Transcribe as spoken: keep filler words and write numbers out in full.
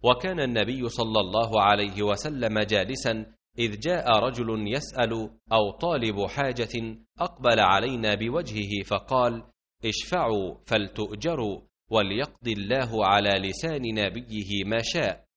وكان النبي صلى الله عليه وسلم جالسا إذ جاء رجل يسأل أو طالب حاجة، أقبل علينا بوجهه فقال: اشفعوا فلتؤجروا، وليقضي الله على لسان نبيه ما شاء.